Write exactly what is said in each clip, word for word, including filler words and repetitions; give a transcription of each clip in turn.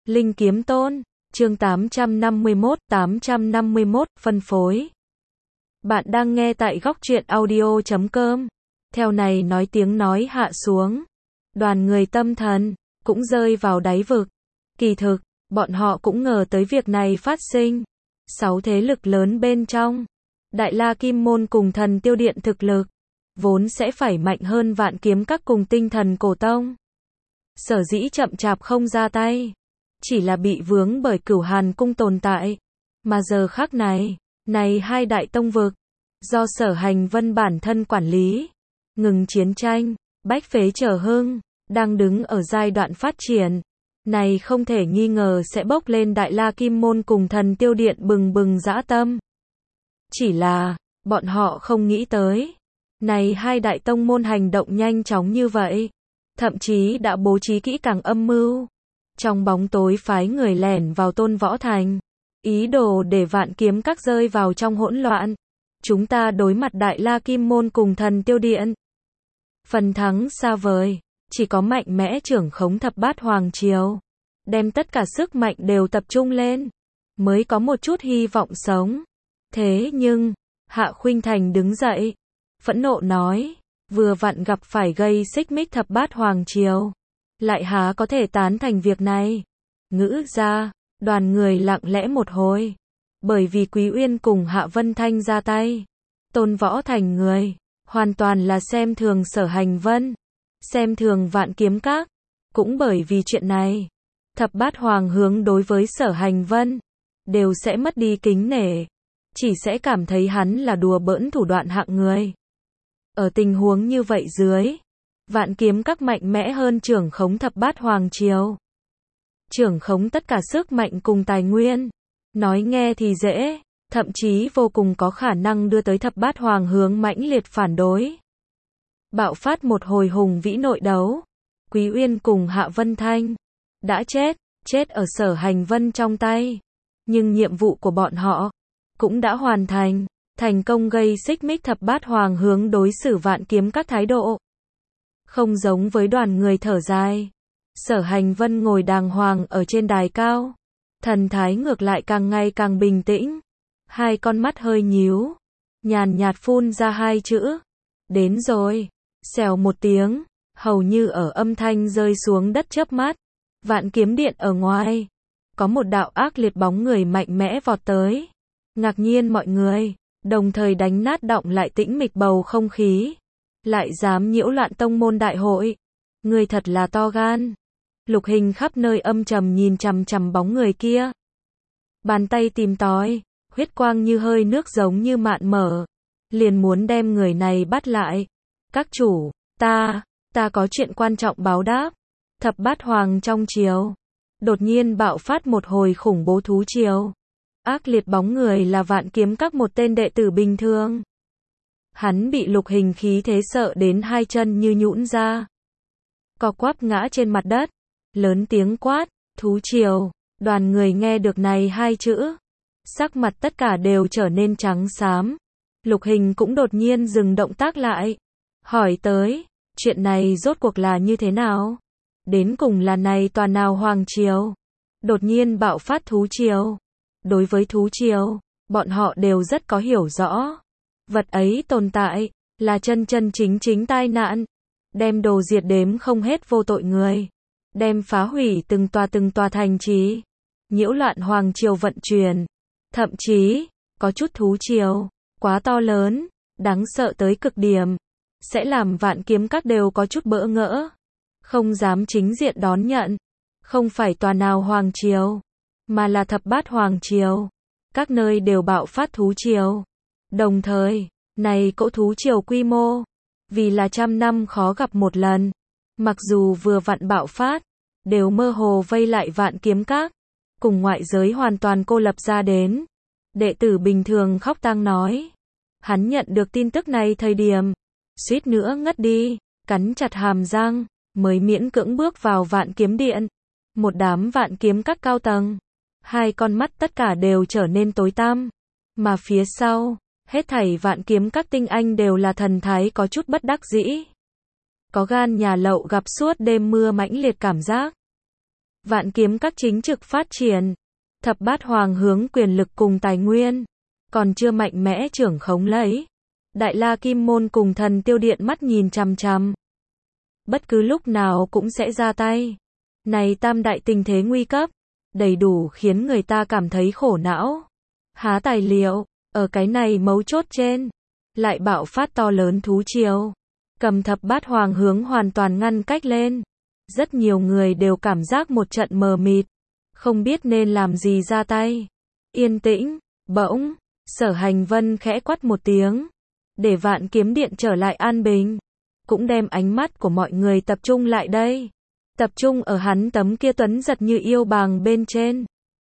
Linh Kiếm Tôn, chương tám trăm năm mươi mốt, tám trăm năm mươi mốt, phân phối. Bạn đang nghe tại góc truyện audio chấm com. Theo này nói tiếng nói hạ xuống. Đoàn người tâm thần, cũng rơi vào đáy vực. Kỳ thực, bọn họ cũng ngờ tới việc này phát sinh. Sáu thế lực lớn bên trong. Đại La Kim Môn cùng Thần Tiêu Điện thực lực. Vốn sẽ phải mạnh hơn Vạn Kiếm Các cùng Tinh Thần Cổ Tông. Sở dĩ chậm chạp không ra tay. Chỉ là bị vướng bởi Cửu Hàn Cung tồn tại. Mà giờ khắc này, này hai đại tông vực. Do Sở Hành Vân bản thân quản lý. Ngừng chiến tranh, bách phế trở hưng. Đang đứng ở giai đoạn phát triển. Này không thể nghi ngờ sẽ bốc lên Đại La Kim Môn cùng Thần Tiêu Điện bừng bừng dã tâm. Chỉ là, bọn họ không nghĩ tới. Này hai đại tông môn hành động nhanh chóng như vậy. Thậm chí đã bố trí kỹ càng âm mưu. Trong bóng tối phái người lẻn vào Tôn Võ Thành. Ý đồ để Vạn Kiếm Các rơi vào trong hỗn loạn. Chúng ta đối mặt Đại La Kim Môn cùng Thần Tiêu Điện. Phần thắng xa vời. Chỉ có mạnh mẽ trưởng khống thập bát hoàng triều. Đem tất cả sức mạnh đều tập trung lên. Mới có một chút hy vọng sống. Thế nhưng, Hạ Khuynh Thành đứng dậy. Phẫn nộ nói. Vừa vặn gặp phải gây xích mích thập bát hoàng triều. Lại há có thể tán thành việc này. Ngữ ra, đoàn người lặng lẽ một hồi. Bởi vì Quý Uyên cùng Hạ Vân Thanh ra tay. Tôn Võ Thành người. Hoàn toàn là xem thường Sở Hành Vân. Xem thường Vạn Kiếm Các. Cũng bởi vì chuyện này. Thập bát hoàng hướng đối với Sở Hành Vân. Đều sẽ mất đi kính nể. Chỉ sẽ cảm thấy hắn là đùa bỡn thủ đoạn hạng người. Ở tình huống như vậy dưới. Vạn Kiếm Các mạnh mẽ hơn trưởng khống thập bát hoàng triều. Trưởng khống tất cả sức mạnh cùng tài nguyên. Nói nghe thì dễ. Thậm chí vô cùng có khả năng đưa tới thập bát hoàng hướng mãnh liệt phản đối. Bạo phát một hồi hùng vĩ nội đấu. Quý Uyên cùng Hạ Vân Thanh. Đã chết. Chết ở Sở Hành Vân trong tay. Nhưng nhiệm vụ của bọn họ. Cũng đã hoàn thành. Thành công gây xích mích thập bát hoàng hướng đối xử Vạn Kiếm Các thái độ. Không giống với đoàn người thở dài. Sở Hành Vân ngồi đàng hoàng ở trên đài cao. Thần thái ngược lại càng ngày càng bình tĩnh. Hai con mắt hơi nhíu. Nhàn nhạt phun ra hai chữ. Đến rồi. Xèo một tiếng. Hầu như ở âm thanh rơi xuống đất chớp mắt. Vạn Kiếm Điện ở ngoài. Có một đạo ác liệt bóng người mạnh mẽ vọt tới. Ngạc nhiên mọi người. Đồng thời đánh nát động lại tĩnh mịch bầu không khí. Lại dám nhiễu loạn tông môn đại hội. Người thật là to gan. Lục Hình khắp nơi âm trầm nhìn chằm chằm bóng người kia. Bàn tay tìm tòi. Huyết quang như hơi nước giống như mạn mở. Liền muốn đem người này bắt lại. Các chủ, ta, ta có chuyện quan trọng báo đáp. Thập bát hoàng trong triều. Đột nhiên bạo phát một hồi khủng bố thú triều. Ác liệt bóng người là Vạn Kiếm Các một tên đệ tử bình thường. Hắn bị Lục Hình khí thế sợ đến hai chân như nhũn ra. Co quắp ngã trên mặt đất. Lớn tiếng quát, thú triều. Đoàn người nghe được này hai chữ. Sắc mặt tất cả đều trở nên trắng xám. Lục Hình cũng đột nhiên dừng động tác lại. Hỏi tới, chuyện này rốt cuộc là như thế nào? Đến cùng là này tòa nào hoàng triều? Đột nhiên bạo phát thú triều. Đối với thú triều, bọn họ đều rất có hiểu rõ. Vật ấy tồn tại, là chân chân chính chính tai nạn. Đem đồ diệt đếm không hết vô tội người. Đem phá hủy từng tòa từng tòa thành trì. Nhiễu loạn hoàng triều vận chuyển. Thậm chí, có chút thú triều, quá to lớn, đáng sợ tới cực điểm. Sẽ làm Vạn Kiếm Các đều có chút bỡ ngỡ. Không dám chính diện đón nhận. Không phải tòa nào hoàng triều. Mà là thập bát hoàng triều. Các nơi đều bạo phát thú triều. Đồng thời, này cỗ thú triều quy mô. Vì là trăm năm khó gặp một lần. Mặc dù vừa vặn bạo phát. Đều mơ hồ vây lại Vạn Kiếm Các. Cùng ngoại giới hoàn toàn cô lập ra đến. Đệ tử bình thường khóc tang nói. Hắn nhận được tin tức này thời điểm. Suýt nữa ngất đi. Cắn chặt hàm răng. Mới miễn cưỡng bước vào Vạn Kiếm Điện. Một đám Vạn Kiếm Các cao tầng. Hai con mắt tất cả đều trở nên tối tăm. Mà phía sau, hết thảy Vạn Kiếm Các tinh anh đều là thần thái có chút bất đắc dĩ. Có gan nhà lậu gặp suốt đêm mưa mãnh liệt cảm giác. Vạn kiếm các chính trực phát triển. Thập bát hoàng hướng quyền lực cùng tài nguyên. Còn chưa mạnh mẽ trưởng khống lấy. Đại La Kim Môn cùng Thần Tiêu Điện mắt nhìn chằm chằm. Bất cứ lúc nào cũng sẽ ra tay. Này tam đại tình thế nguy cấp. Đầy đủ khiến người ta cảm thấy khổ não. Há tài liệu, ở cái này mấu chốt trên. Lại bạo phát to lớn thú triều. Cầm thập bát hoàng hướng hoàn toàn ngăn cách lên. Rất nhiều người đều cảm giác một trận mờ mịt. Không biết nên làm gì ra tay. Yên tĩnh, bỗng, Sở Hành Vân khẽ quát một tiếng. Để Vạn Kiếm Điện trở lại an bình. Cũng đem ánh mắt của mọi người tập trung lại đây. Tập trung ở hắn tấm kia tuấn giật như yêu bàng bên trên.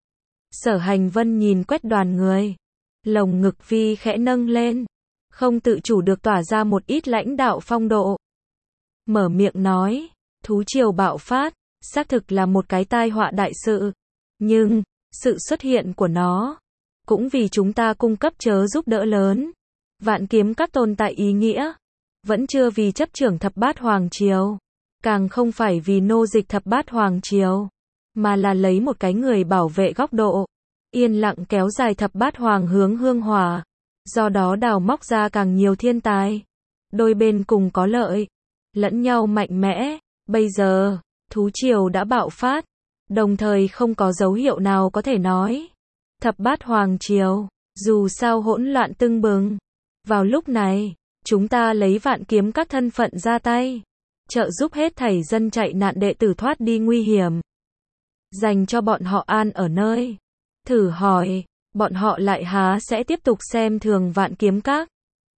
Sở Hành Vân nhìn quét đoàn người. Lồng ngực vi khẽ nâng lên. Không tự chủ được tỏa ra một ít lãnh đạo phong độ. Mở miệng nói. Thú triều bạo phát. Xác thực là một cái tai họa đại sự. Nhưng, sự xuất hiện của nó. Cũng vì chúng ta cung cấp chớ giúp đỡ lớn. Vạn kiếm các tồn tại ý nghĩa. Vẫn chưa vì chấp trưởng thập bát hoàng triều. Càng không phải vì nô dịch thập bát hoàng triều. Mà là lấy một cái người bảo vệ góc độ. Yên lặng kéo dài thập bát hoàng hướng hương hỏa. Do đó đào móc ra càng nhiều thiên tài. Đôi bên cùng có lợi. Lẫn nhau mạnh mẽ. Bây giờ, thú triều đã bạo phát. Đồng thời không có dấu hiệu nào có thể nói. Thập bát hoàng triều, dù sao hỗn loạn tưng bừng. Vào lúc này, chúng ta lấy vạn kiếm các thân phận ra tay. Trợ giúp hết thảy dân chạy nạn đệ tử thoát đi nguy hiểm. Dành cho bọn họ an ở nơi. Thử hỏi, bọn họ lại há sẽ tiếp tục xem thường vạn kiếm các.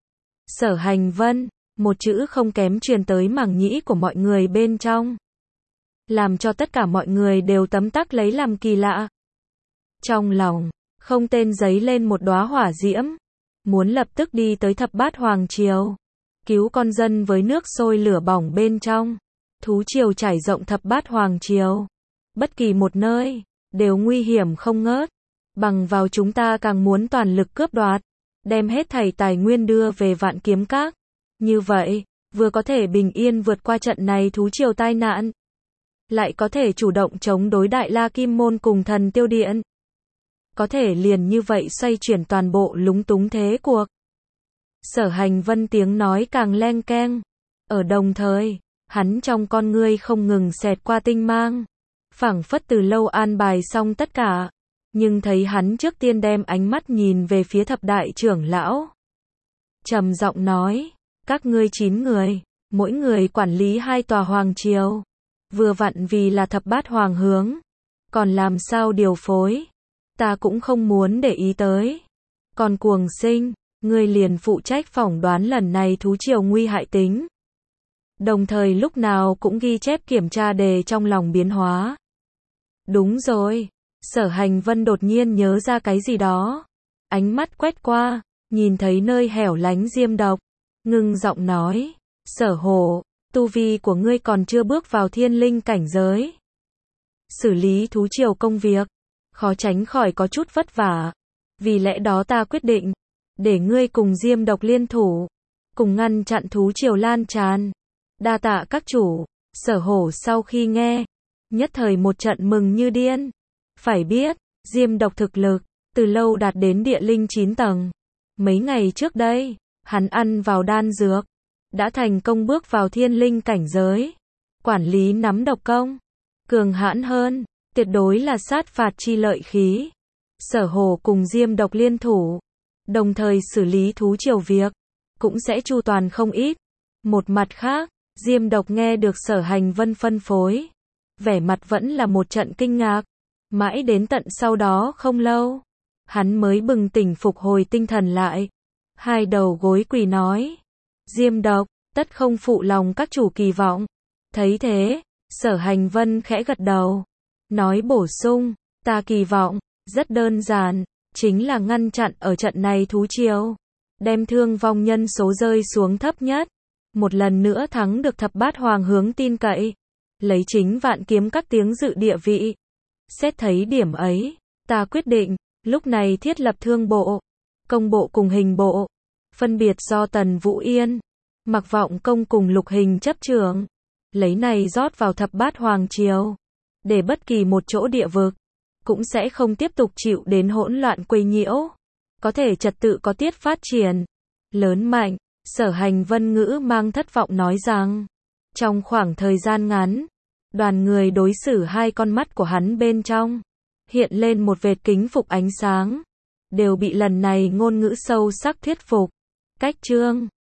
Sở Hành Vân, một chữ không kém truyền tới màng nhĩ của mọi người bên trong. Làm cho tất cả mọi người đều tấm tắc lấy làm kỳ lạ. Trong lòng, không tên giấy lên một đóa hỏa diễm. Muốn lập tức đi tới thập bát hoàng triều. Cứu con dân với nước sôi lửa bỏng bên trong. Thú triều trải rộng thập bát hoàng triều. Bất kỳ một nơi, đều nguy hiểm không ngớt. Bằng vào chúng ta càng muốn toàn lực cướp đoạt. Đem hết thảy tài nguyên đưa về vạn kiếm các. Như vậy, vừa có thể bình yên vượt qua trận này thú triều tai nạn. Lại có thể chủ động chống đối Đại La Kim Môn cùng Thần Tiêu Điện. Có thể liền như vậy xoay chuyển toàn bộ lúng túng thế cuộc. Sở Hành Vân tiếng nói càng leng keng. Ở đồng thời, hắn trong con ngươi không ngừng xẹt qua tinh mang. Phảng phất từ lâu an bài xong tất cả. Nhưng thấy hắn trước tiên đem ánh mắt nhìn về phía thập đại trưởng lão. Trầm giọng nói, các ngươi chín người, mỗi người quản lý hai tòa hoàng triều. Vừa vặn vì là thập bát hoàng hướng. Còn làm sao điều phối? Ta cũng không muốn để ý tới. Còn Cuồng Sinh, ngươi liền phụ trách phỏng đoán lần này thú triều nguy hại tính. Đồng thời lúc nào cũng ghi chép kiểm tra đề trong lòng biến hóa. Đúng rồi. Sở Hành Vân đột nhiên nhớ ra cái gì đó. Ánh mắt quét qua, nhìn thấy nơi hẻo lánh diêm độc. Ngưng giọng nói, Sở Hổ, tu vi của ngươi còn chưa bước vào thiên linh cảnh giới. Xử lý thú triều công việc, khó tránh khỏi có chút vất vả. Vì lẽ đó ta quyết định, để ngươi cùng diêm độc liên thủ, cùng ngăn chặn thú triều lan tràn. Đa tạ các chủ. Sở Hổ sau khi nghe, nhất thời một trận mừng như điên. Phải biết, diêm độc thực lực, từ lâu đạt đến địa linh chín tầng. Mấy ngày trước đây, hắn ăn vào đan dược, đã thành công bước vào thiên linh cảnh giới. Quản lý nắm độc công, cường hãn hơn, tuyệt đối là sát phạt chi lợi khí. Sở Hổ cùng diêm độc liên thủ, đồng thời xử lý thú triều việc, cũng sẽ chu toàn không ít. Một mặt khác, diêm độc nghe được Sở Hành Vân phân phối, vẻ mặt vẫn là một trận kinh ngạc. Mãi đến tận sau đó không lâu, hắn mới bừng tỉnh phục hồi tinh thần lại. Hai đầu gối quỳ nói, diêm độc, tất không phụ lòng các chủ kỳ vọng. Thấy thế, Sở Hành Vân khẽ gật đầu, nói bổ sung, ta kỳ vọng, rất đơn giản, chính là ngăn chặn ở trận này thú triều, đem thương vong nhân số rơi xuống thấp nhất, một lần nữa thắng được thập bát hoàng hướng tin cậy, lấy chính vạn kiếm các tiếng dự địa vị. Xét thấy điểm ấy, ta quyết định, lúc này thiết lập thương bộ, công bộ cùng hình bộ, phân biệt do Tần Vũ Yên, Mặc Vọng Công cùng Lục Hình chấp trưởng, lấy này rót vào thập bát hoàng triều. để bất kỳ một chỗ địa vực cũng sẽ không tiếp tục chịu đến hỗn loạn quấy nhiễu, có thể trật tự có tiết phát triển lớn mạnh. Sở Hành Vân Ngữ mang thất vọng nói rằng, trong khoảng thời gian ngắn, đoàn người đối xử hai con mắt của hắn bên trong hiện lên một vệt kính phục ánh sáng, đều bị lần này ngôn ngữ sâu sắc thuyết phục. Cách chương